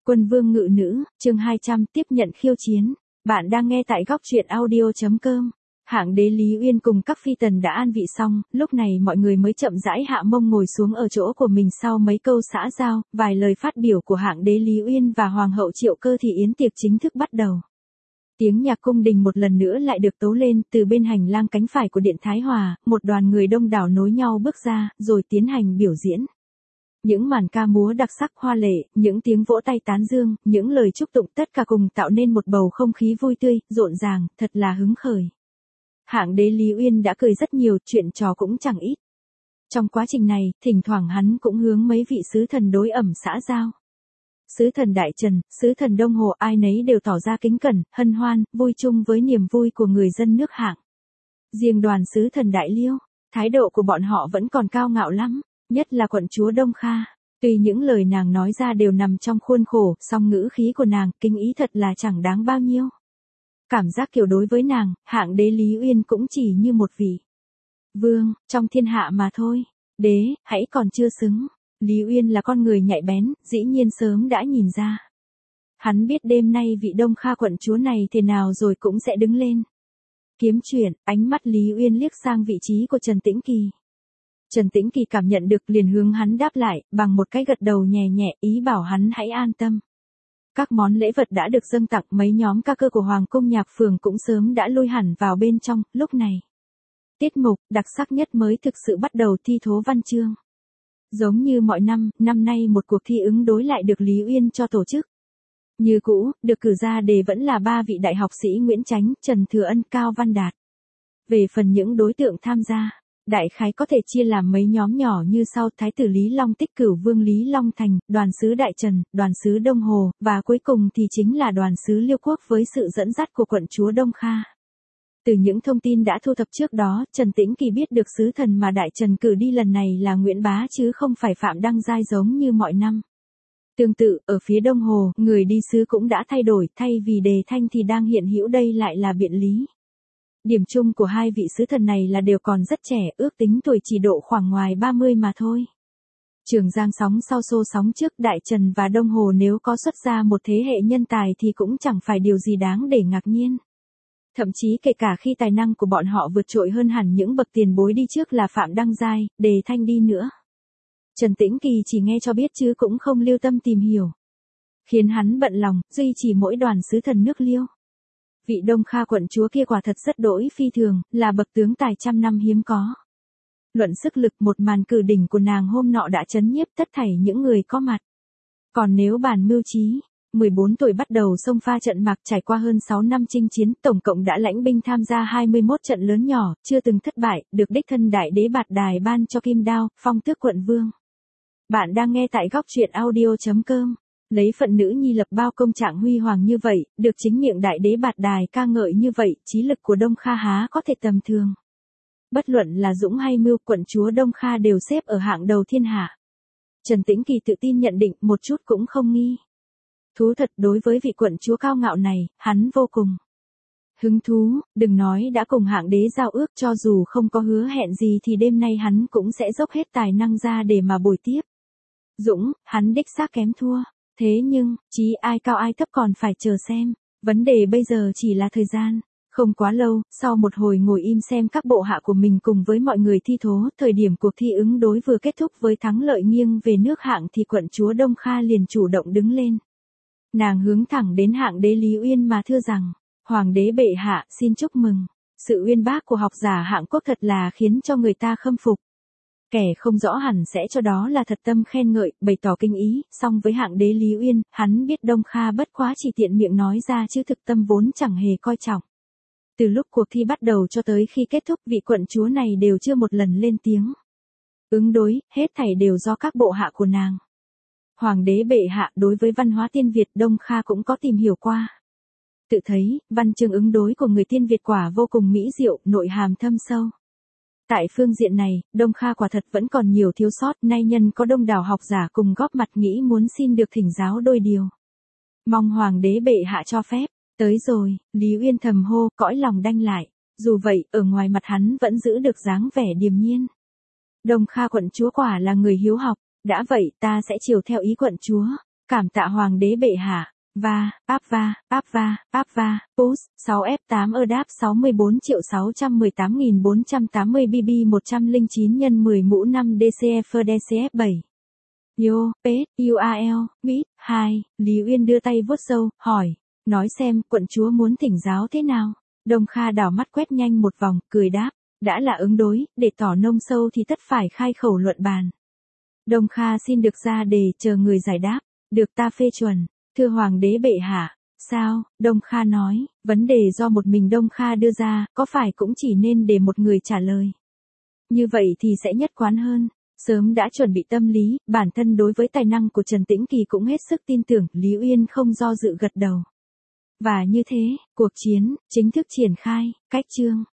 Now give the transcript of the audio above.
Quân vương ngự nữ, chương 200 tiếp nhận khiêu chiến. Bạn đang nghe tại góc truyện audio.com. Hạng đế Lý Uyên cùng các phi tần đã an vị xong, lúc này mọi người mới chậm rãi hạ mông ngồi xuống ở chỗ của mình sau mấy câu xã giao, vài lời phát biểu của hạng đế Lý Uyên và hoàng hậu Triệu Cơ thì yến tiệc chính thức bắt đầu. Tiếng nhạc cung đình một lần nữa lại được tấu lên, từ bên hành lang cánh phải của điện Thái Hòa, một đoàn người đông đảo nối nhau bước ra, rồi tiến hành biểu diễn. Những màn ca múa đặc sắc hoa lệ, những tiếng vỗ tay tán dương, những lời chúc tụng tất cả cùng tạo nên một bầu không khí vui tươi, rộn ràng, thật là hứng khởi. Hạng đế Lý Uyên đã cười rất nhiều, chuyện trò cũng chẳng ít. Trong quá trình này, thỉnh thoảng hắn cũng hướng mấy vị sứ thần đối ẩm xã giao. Sứ thần Đại Trần, sứ thần Đông Hồ ai nấy đều tỏ ra kính cẩn, hân hoan, vui chung với niềm vui của người dân nước Hạng. Riêng đoàn sứ thần Đại Liêu, thái độ của bọn họ vẫn còn cao ngạo lắm. Nhất là quận chúa Đông Kha, tuy những lời nàng nói ra đều nằm trong khuôn khổ, song ngữ khí của nàng, kinh ý thật là chẳng đáng bao nhiêu. Cảm giác kiểu đối với nàng, hạng đế Lý Uyên cũng chỉ như một vị vương, trong thiên hạ mà thôi. Đế, hãy còn chưa xứng. Lý Uyên là con người nhạy bén, dĩ nhiên sớm đã nhìn ra. Hắn biết đêm nay vị Đông Kha quận chúa này thế nào rồi cũng sẽ đứng lên. Kiếm chuyện, ánh mắt Lý Uyên liếc sang vị trí của Trần Tĩnh Kỳ. Trần Tĩnh Kỳ cảm nhận được liền hướng hắn đáp lại, bằng một cái gật đầu nhẹ nhẹ, ý bảo hắn hãy an tâm. Các món lễ vật đã được dâng tặng, mấy nhóm ca cơ của Hoàng cung nhạc phường cũng sớm đã lui hẳn vào bên trong, lúc này. Tiết mục, đặc sắc nhất mới thực sự bắt đầu thi thố văn chương. Giống như mọi năm, năm nay một cuộc thi ứng đối lại được Lý Uyên cho tổ chức. Như cũ, được cử ra đề vẫn là ba vị đại học sĩ Nguyễn Chánh, Trần Thừa Ân, Cao Văn Đạt. Về phần những đối tượng tham gia, đại khái có thể chia làm mấy nhóm nhỏ như sau: Thái tử Lý Long Tích, Cửu vương Lý Long Thành, đoàn sứ Đại Trần, đoàn sứ Đông Hồ, và cuối cùng thì chính là đoàn sứ Liêu Quốc với sự dẫn dắt của quận chúa Đông Kha. Từ những thông tin đã thu thập trước đó, Trần Tĩnh Kỳ biết được sứ thần mà Đại Trần cử đi lần này là Nguyễn Bá chứ không phải Phạm Đăng Giai giống như mọi năm. Tương tự, ở phía Đông Hồ, người đi sứ cũng đã thay đổi, thay vì đề thanh thì đang hiện hữu đây lại là Biện Lý. Điểm chung của hai vị sứ thần này là đều còn rất trẻ, ước tính tuổi chỉ độ khoảng ngoài 30 mà thôi. Trường Giang sóng sau xô sóng trước, Đại Trần và Đông Hồ nếu có xuất ra một thế hệ nhân tài thì cũng chẳng phải điều gì đáng để ngạc nhiên. Thậm chí kể cả khi tài năng của bọn họ vượt trội hơn hẳn những bậc tiền bối đi trước là Phạm Đăng Giai, Đề Thanh đi nữa. Trần Tĩnh Kỳ chỉ nghe cho biết chứ cũng không lưu tâm tìm hiểu. Khiến hắn bận lòng, duy trì mỗi đoàn sứ thần nước Liêu. Vị Đông Kha quận chúa kia quả thật rất đỗi phi thường, là bậc tướng tài trăm năm hiếm có. Luận sức lực, một màn cử đỉnh của nàng hôm nọ đã chấn nhiếp tất thảy những người có mặt. Còn nếu bàn mưu trí, 14 tuổi bắt đầu xông pha trận mạc, trải qua hơn 6 năm chinh chiến, tổng cộng đã lãnh binh tham gia 21 trận lớn nhỏ, chưa từng thất bại, được đích thân đại đế Bạt Đài ban cho kim đao, phong tước quận vương. Bạn đang nghe tại góc truyện audio.com. Lấy phận nữ nhi lập bao công trạng huy hoàng như vậy, được chính miệng đại đế Bạt Đài ca ngợi như vậy, trí lực của Đông Kha há có thể tầm thường. Bất luận là dũng hay mưu, quận chúa Đông Kha đều xếp ở hạng đầu thiên hạ. Trần Tĩnh Kỳ tự tin nhận định, một chút cũng không nghi. Thú thật, đối với vị quận chúa cao ngạo này, hắn vô cùng hứng thú, đừng nói đã cùng hạng đế giao ước, cho dù không có hứa hẹn gì thì đêm nay hắn cũng sẽ dốc hết tài năng ra để mà bồi tiếp. Dũng, hắn đích xác kém thua. Thế nhưng, chí ai cao ai thấp còn phải chờ xem. Vấn đề bây giờ chỉ là thời gian. Không quá lâu, sau một hồi ngồi im xem các bộ hạ của mình cùng với mọi người thi thố, thời điểm cuộc thi ứng đối vừa kết thúc với thắng lợi nghiêng về nước Hạng thì quận chúa Đông Kha liền chủ động đứng lên. Nàng hướng thẳng đến hạng đế Lý Uyên mà thưa rằng: Hoàng đế bệ hạ, xin chúc mừng. Sự uyên bác của học giả Hạng Quốc thật là khiến cho người ta khâm phục. Kẻ không rõ hẳn sẽ cho đó là thật tâm khen ngợi, bày tỏ kinh ý, song với hạng đế Lý Uyên, hắn biết Đông Kha bất quá chỉ tiện miệng nói ra chứ thực tâm vốn chẳng hề coi trọng. Từ lúc cuộc thi bắt đầu cho tới khi kết thúc, vị quận chúa này đều chưa một lần lên tiếng ứng đối, hết thảy đều do các bộ hạ của nàng. Hoàng đế bệ hạ, đối với văn hóa tiên Việt, Đông Kha cũng có tìm hiểu qua. Tự thấy, văn chương ứng đối của người tiên Việt quả vô cùng mỹ diệu, nội hàm thâm sâu. Tại phương diện này, Đông Kha quả thật vẫn còn nhiều thiếu sót, nay nhân có đông đảo học giả cùng góp mặt nghĩ muốn xin được thỉnh giáo đôi điều. Mong Hoàng đế bệ hạ cho phép. Tới rồi, Lý Uyên thầm hô, cõi lòng đanh lại. Dù vậy, ở ngoài mặt hắn vẫn giữ được dáng vẻ điềm nhiên. Đông Kha quận chúa quả là người hiếu học, đã vậy ta sẽ chiều theo ý quận chúa. Cảm tạ hoàng đế bệ hạ. Apva, Push, 6F8 Erdap 64.618.480 BB 109 x 10 mũ 5 DCF DCF 7. Yo, Pet, UAL, Bit, 2, Lý Uyên đưa tay vuốt râu, hỏi. Nói xem, quận chúa muốn thỉnh giáo thế nào? Đông Kha đảo mắt quét nhanh một vòng, cười đáp. Đã là ứng đối, để tỏ nông sâu thì tất phải khai khẩu luận bàn. Đông Kha xin được ra đề, chờ người giải đáp. Được ta phê chuẩn. Thưa hoàng đế bệ hạ. Sao? Đông Kha nói. Vấn đề do một mình Đông Kha đưa ra, có phải cũng chỉ nên để một người trả lời. Như vậy thì sẽ nhất quán hơn. Sớm đã chuẩn bị tâm lý, bản thân đối với tài năng của Trần Tĩnh Kỳ cũng hết sức tin tưởng, Lý Uyên không do dự gật đầu. Và như thế, cuộc chiến, chính thức triển khai, cách chương.